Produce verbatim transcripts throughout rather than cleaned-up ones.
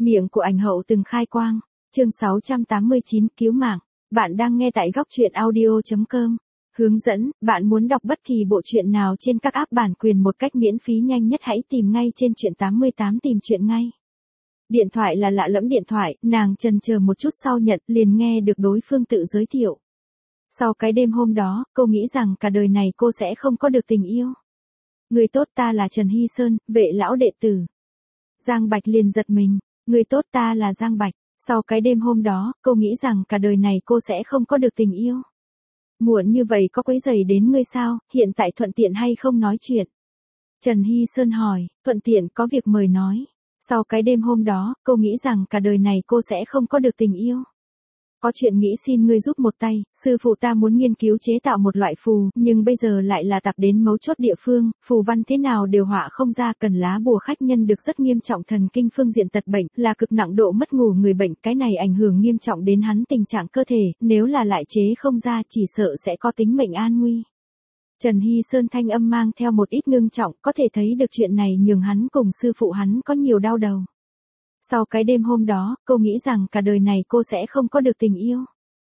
Miệng của ảnh hậu từng khai quang. Chương sáu trăm tám mươi chín cứu mạng. Bạn đang nghe tại góc truyện audio chấm com. Hướng dẫn, bạn muốn đọc bất kỳ bộ truyện nào trên các app bản quyền một cách miễn phí nhanh nhất hãy tìm ngay trên truyện tám mươi tám tìm truyện ngay. Điện thoại là lạ lẫm điện thoại, nàng chần chờ một chút sau nhận liền nghe được đối phương tự giới thiệu. Sau cái đêm hôm đó, cô nghĩ rằng cả đời này cô sẽ không có được tình yêu. Người tốt ta là Trần Hy Sơn, vệ lão đệ tử. Giang Bạch liền giật mình, người tốt ta là Giang Bạch. Sau cái đêm hôm đó, cô nghĩ rằng cả đời này cô sẽ không có được tình yêu. Muộn như vậy có quấy rầy đến ngươi sao, hiện tại thuận tiện hay không nói chuyện? Trần Hy Sơn hỏi, thuận tiện có việc mời nói. Sau cái đêm hôm đó, cô nghĩ rằng cả đời này cô sẽ không có được tình yêu. Có chuyện nghĩ xin ngươi giúp một tay, sư phụ ta muốn nghiên cứu chế tạo một loại phù, nhưng bây giờ lại là tạp đến mấu chốt địa phương, phù văn thế nào đều họa không ra, cần lá bùa khách nhân được rất nghiêm trọng thần kinh phương diện tật bệnh, là cực nặng độ mất ngủ người bệnh, cái này ảnh hưởng nghiêm trọng đến hắn tình trạng cơ thể, nếu là lại chế không ra chỉ sợ sẽ có tính mệnh an nguy. Trần Hy Sơn thanh âm mang theo một ít ngưng trọng, có thể thấy được chuyện này nhường hắn cùng sư phụ hắn có nhiều đau đầu. Sau cái đêm hôm đó, cô nghĩ rằng cả đời này cô sẽ không có được tình yêu.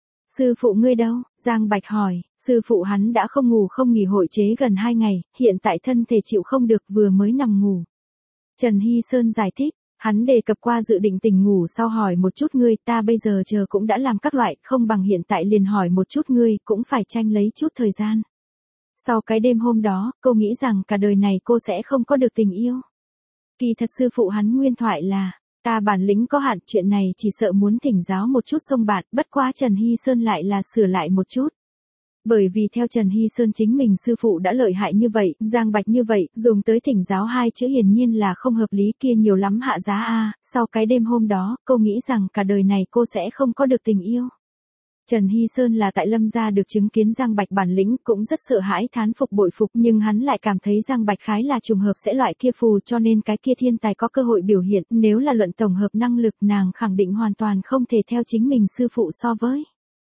Sư phụ ngươi đâu? Giang Bạch hỏi, sư phụ hắn đã không ngủ không nghỉ hội chế gần hai ngày, hiện tại thân thể chịu không được vừa mới nằm ngủ. Trần Hy Sơn giải thích, hắn đề cập qua dự định tỉnh ngủ sau hỏi một chút ngươi, ta bây giờ chờ cũng đã làm các loại, không bằng hiện tại liền hỏi một chút ngươi, cũng phải tranh lấy chút thời gian. Sau cái đêm hôm đó, cô nghĩ rằng cả đời này cô sẽ không có được tình yêu. Kỳ thật sư phụ hắn nguyên thoại là, ta bản lĩnh có hạn, chuyện này chỉ sợ muốn thỉnh giáo một chút xông bạn, bất quá Trần Hy Sơn lại là sửa lại một chút. Bởi vì theo Trần Hy Sơn chính mình sư phụ đã lợi hại như vậy, Giang Bạch như vậy, dùng tới thỉnh giáo hai chữ hiển nhiên là không hợp lý, kia nhiều lắm hạ giá a. Sau cái đêm hôm đó, cô nghĩ rằng cả đời này cô sẽ không có được tình yêu. Trần Hy Sơn là tại Lâm gia được chứng kiến Giang Bạch bản lĩnh, cũng rất sợ hãi thán phục bội phục, nhưng hắn lại cảm thấy Giang Bạch khái là trùng hợp sẽ loại kia phù, cho nên cái kia thiên tài có cơ hội biểu hiện, nếu là luận tổng hợp năng lực nàng khẳng định hoàn toàn không thể theo chính mình sư phụ so với.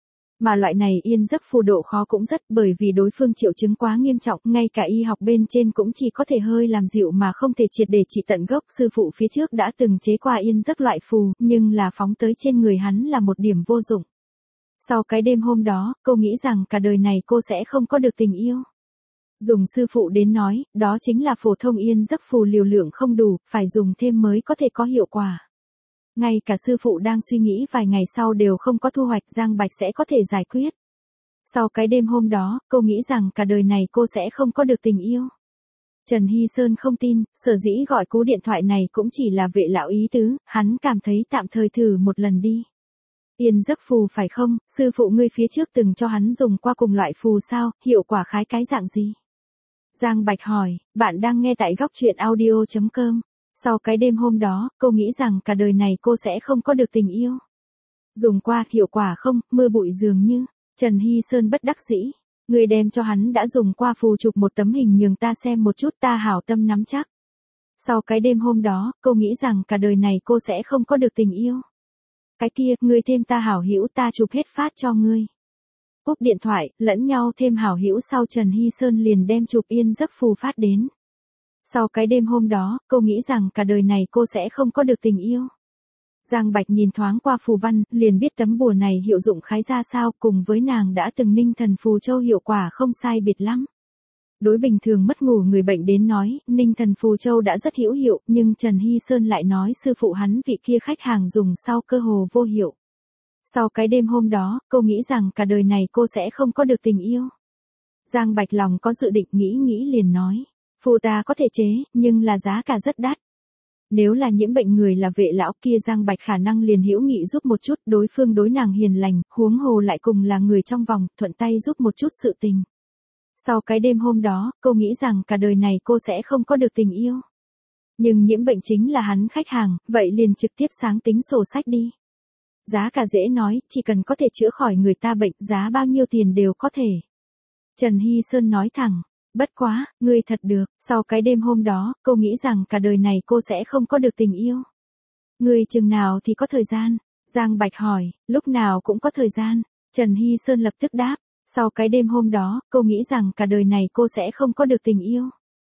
Mà loại này yên giấc phù độ khó cũng rất, bởi vì đối phương triệu chứng quá nghiêm trọng, ngay cả y học bên trên cũng chỉ có thể hơi làm dịu mà không thể triệt để trị tận gốc. Sư phụ phía trước đã từng chế qua yên giấc loại phù, nhưng là phóng tới trên người hắn là một điểm vô dụng. Sau cái đêm hôm đó, cô nghĩ rằng cả đời này cô sẽ không có được tình yêu. Dùng sư phụ đến nói, đó chính là phổ thông yên giấc phù liều lượng không đủ, phải dùng thêm mới có thể có hiệu quả. Ngay cả sư phụ đang suy nghĩ vài ngày sau đều không có thu hoạch, Giang Bạch sẽ có thể giải quyết. Sau cái đêm hôm đó, cô nghĩ rằng cả đời này cô sẽ không có được tình yêu. Trần Hy Sơn không tin, sở dĩ gọi cú điện thoại này cũng chỉ là vệ lão ý tứ, hắn cảm thấy tạm thời thử một lần đi. Yên giấc phù phải không, sư phụ ngươi phía trước từng cho hắn dùng qua cùng loại phù sao, hiệu quả khái cái dạng gì? Giang Bạch hỏi, bạn đang nghe tại góc truyện audio chấm com. Sau cái đêm hôm đó, cô nghĩ rằng cả đời này cô sẽ không có được tình yêu. Dùng qua, hiệu quả không, mưa bụi dường như. Trần Hy Sơn bất đắc dĩ. Người đem cho hắn đã dùng qua phù chụp một tấm hình nhường ta xem một chút, ta hảo tâm nắm chắc. Sau cái đêm hôm đó, cô nghĩ rằng cả đời này cô sẽ không có được tình yêu. Cái kia, ngươi thêm ta hảo hữu, ta chụp hết phát cho ngươi. Cúp điện thoại, lẫn nhau thêm hảo hữu sau Trần Hy Sơn liền đem chụp yên giấc phù phát đến. Sau cái đêm hôm đó, cô nghĩ rằng cả đời này cô sẽ không có được tình yêu. Giang Bạch nhìn thoáng qua phù văn, liền biết tấm bùa này hiệu dụng khái ra sao, cùng với nàng đã từng ninh thần phù châu hiệu quả không sai biệt lắm. Đối bình thường mất ngủ người bệnh đến nói, ninh thần phù châu đã rất hữu hiệu, nhưng Trần Hy Sơn lại nói sư phụ hắn vị kia khách hàng dùng sau cơ hồ vô hiệu. Sau cái đêm hôm đó, cô nghĩ rằng cả đời này cô sẽ không có được tình yêu. Giang Bạch lòng có dự định nghĩ nghĩ liền nói, phù ta có thể chế, nhưng là giá cả rất đắt. Nếu là nhiễm bệnh người là vệ lão kia, Giang Bạch khả năng liền hữu nghị giúp một chút, đối phương đối nàng hiền lành, huống hồ lại cùng là người trong vòng, thuận tay giúp một chút sự tình. Sau cái đêm hôm đó, cô nghĩ rằng cả đời này cô sẽ không có được tình yêu. Nhưng nhiễm bệnh chính là hắn khách hàng, vậy liền trực tiếp sáng tính sổ sách đi. Giá cả dễ nói, chỉ cần có thể chữa khỏi người ta bệnh, giá bao nhiêu tiền đều có thể. Trần Hy Sơn nói thẳng, bất quá, ngươi thật được. Sau cái đêm hôm đó, cô nghĩ rằng cả đời này cô sẽ không có được tình yêu. Ngươi chừng nào thì có thời gian? Giang Bạch hỏi, lúc nào cũng có thời gian. Trần Hy Sơn lập tức đáp. Sau cái đêm hôm đó, cô nghĩ rằng cả đời này cô sẽ không có được tình yêu.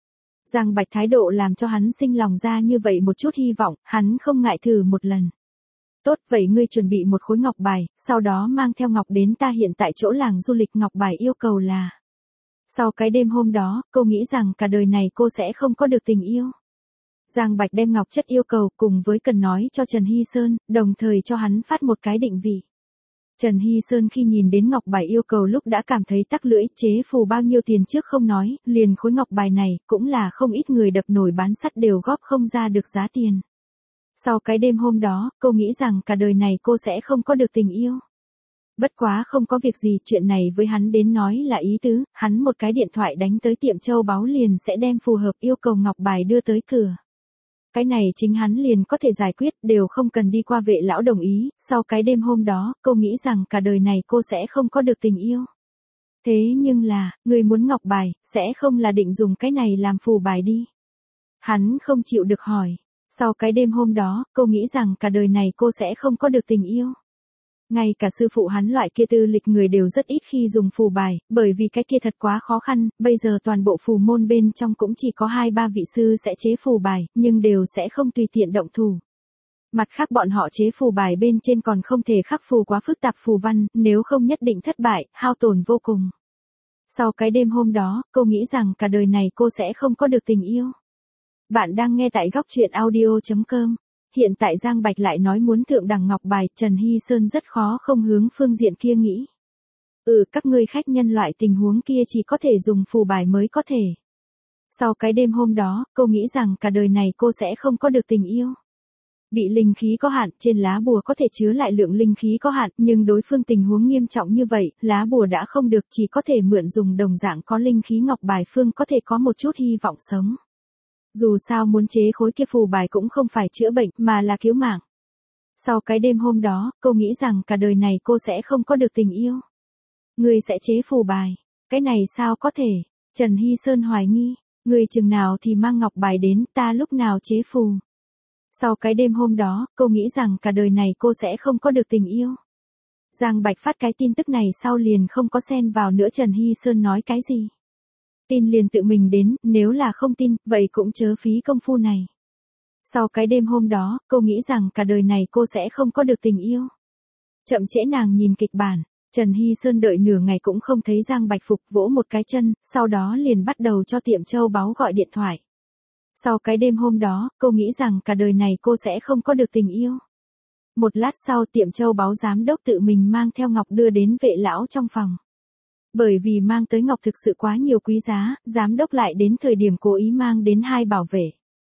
Giang Bạch thái độ làm cho hắn sinh lòng ra như vậy một chút hy vọng, hắn không ngại thử một lần. Tốt, vậy ngươi chuẩn bị một khối ngọc bài, sau đó mang theo ngọc đến ta hiện tại chỗ làng du lịch. Ngọc bài yêu cầu là. Sau cái đêm hôm đó, cô nghĩ rằng cả đời này cô sẽ không có được tình yêu. Giang Bạch đem ngọc chất yêu cầu cùng với cần nói cho Trần Hy Sơn, đồng thời cho hắn phát một cái định vị. Trần Hy Sơn khi nhìn đến ngọc bài yêu cầu lúc đã cảm thấy tắc lưỡi, chế phù bao nhiêu tiền trước không nói, liền khối ngọc bài này cũng là không ít người đập nồi bán sắt đều góp không ra được giá tiền. Sau cái đêm hôm đó, cô nghĩ rằng cả đời này cô sẽ không có được tình yêu. Bất quá không có việc gì, chuyện này với hắn đến nói là ý tứ, hắn một cái điện thoại đánh tới tiệm châu báu liền sẽ đem phù hợp yêu cầu ngọc bài đưa tới cửa. Cái này chính hắn liền có thể giải quyết, đều không cần đi qua vệ lão đồng ý. Sau cái đêm hôm đó, cô nghĩ rằng cả đời này cô sẽ không có được tình yêu. Thế nhưng là, người muốn ngọc bài, sẽ không là định dùng cái này làm phù bài đi. Hắn không chịu được hỏi. Sau cái đêm hôm đó, cô nghĩ rằng cả đời này cô sẽ không có được tình yêu. Ngay cả sư phụ hắn loại kia tư lịch người đều rất ít khi dùng phù bài, bởi vì cái kia thật quá khó khăn, bây giờ toàn bộ phù môn bên trong cũng chỉ có hai ba vị sư sẽ chế phù bài, nhưng đều sẽ không tùy tiện động thủ. Mặt khác bọn họ chế phù bài bên trên còn không thể khắc phù quá phức tạp phù văn, nếu không nhất định thất bại, hao tổn vô cùng. Sau cái đêm hôm đó, cô nghĩ rằng cả đời này cô sẽ không có được tình yêu. Bạn đang nghe tại góc truyện audio chấm com. Hiện tại Giang Bạch lại nói muốn thượng đẳng ngọc bài, Trần Hy Sơn rất khó không hướng phương diện kia nghĩ. Ừ, các ngươi khách nhân loại tình huống kia chỉ có thể dùng phù bài mới có thể. Sau cái đêm hôm đó, cô nghĩ rằng cả đời này cô sẽ không có được tình yêu. Bị linh khí có hạn, trên lá bùa có thể chứa lại lượng linh khí có hạn, nhưng đối phương tình huống nghiêm trọng như vậy, lá bùa đã không được, chỉ có thể mượn dùng đồng dạng có linh khí ngọc bài phương có thể có một chút hy vọng sống. Dù sao muốn chế khối kia phù bài cũng không phải chữa bệnh mà là cứu mạng. Sau cái đêm hôm đó, cô nghĩ rằng cả đời này cô sẽ không có được tình yêu. Người sẽ chế phù bài. Cái này sao có thể? Trần Hy Sơn hoài nghi. Người chừng nào thì mang ngọc bài đến, ta lúc nào chế phù. Sau cái đêm hôm đó, cô nghĩ rằng cả đời này cô sẽ không có được tình yêu. Giang Bạch phát cái tin tức này sau liền không có xen vào nữa. Trần Hy Sơn nói cái gì? Tin liền tự mình đến, nếu là không tin, vậy cũng chớ phí công phu này. Sau cái đêm hôm đó, cô nghĩ rằng cả đời này cô sẽ không có được tình yêu. Chậm trễ nàng nhìn kịch bản, Trần Hy Sơn đợi nửa ngày cũng không thấy Giang Bạch phục, vỗ một cái chân, sau đó liền bắt đầu cho tiệm châu báu gọi điện thoại. Sau cái đêm hôm đó, cô nghĩ rằng cả đời này cô sẽ không có được tình yêu. Một lát sau tiệm châu báu giám đốc tự mình mang theo ngọc đưa đến vệ lão trong phòng. Bởi vì mang tới ngọc thực sự quá nhiều quý giá, giám đốc lại đến thời điểm cố ý mang đến hai bảo vệ.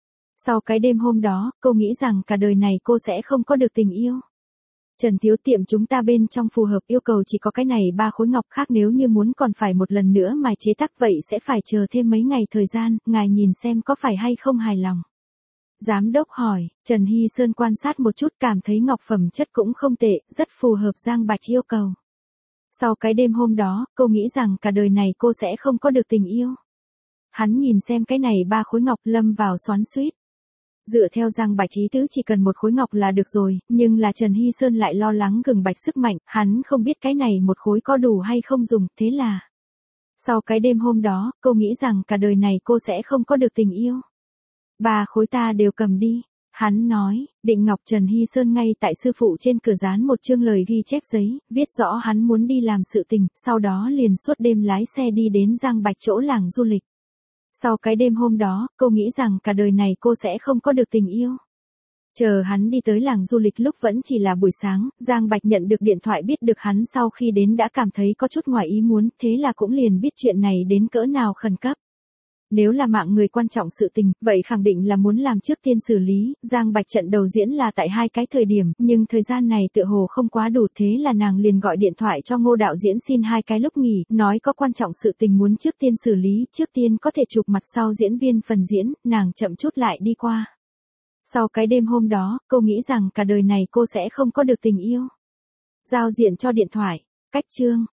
Sau cái đêm hôm đó, cô nghĩ rằng cả đời này cô sẽ không có được tình yêu. Trần thiếu, tiệm chúng ta bên trong phù hợp yêu cầu chỉ có cái này ba khối ngọc, khác nếu như muốn còn phải một lần nữa mài chế tác, vậy sẽ phải chờ thêm mấy ngày thời gian, ngài nhìn xem có phải hay không hài lòng. Giám đốc hỏi, Trần Hy Sơn quan sát một chút cảm thấy ngọc phẩm chất cũng không tệ, rất phù hợp Giang Bạch yêu cầu. Sau cái đêm hôm đó, cô nghĩ rằng cả đời này cô sẽ không có được tình yêu. Hắn nhìn xem cái này ba khối ngọc lâm vào xoắn xuýt. Dựa theo Giang Bạch ý tứ chỉ cần một khối ngọc là được rồi, nhưng là Trần Hy Sơn lại lo lắng Gừng Bạch sức mạnh, hắn không biết cái này một khối có đủ hay không dùng, thế là. Sau cái đêm hôm đó, cô nghĩ rằng cả đời này cô sẽ không có được tình yêu. Ba khối ta đều cầm đi. Hắn nói, định ngọc. Trần Hy Sơn ngay tại sư phụ trên cửa dán một chương lời ghi chép giấy, viết rõ hắn muốn đi làm sự tình, sau đó liền suốt đêm lái xe đi đến Giang Bạch chỗ làng du lịch. Sau cái đêm hôm đó, cô nghĩ rằng cả đời này cô sẽ không có được tình yêu. Chờ hắn đi tới làng du lịch lúc vẫn chỉ là buổi sáng, Giang Bạch nhận được điện thoại biết được hắn sau khi đến đã cảm thấy có chút ngoài ý muốn, thế là cũng liền biết chuyện này đến cỡ nào khẩn cấp. Nếu là mạng người quan trọng sự tình, vậy khẳng định là muốn làm trước tiên xử lý. Giang Bạch trận đầu diễn là tại hai cái thời điểm, nhưng thời gian này tựa hồ không quá đủ, thế là nàng liền gọi điện thoại cho Ngô đạo diễn xin hai cái lúc nghỉ, nói có quan trọng sự tình muốn trước tiên xử lý, trước tiên có thể chụp mặt sau diễn viên phần diễn, nàng chậm chút lại đi qua. Sau cái đêm hôm đó, cô nghĩ rằng cả đời này cô sẽ không có được tình yêu. Giao diện cho điện thoại, cách chương.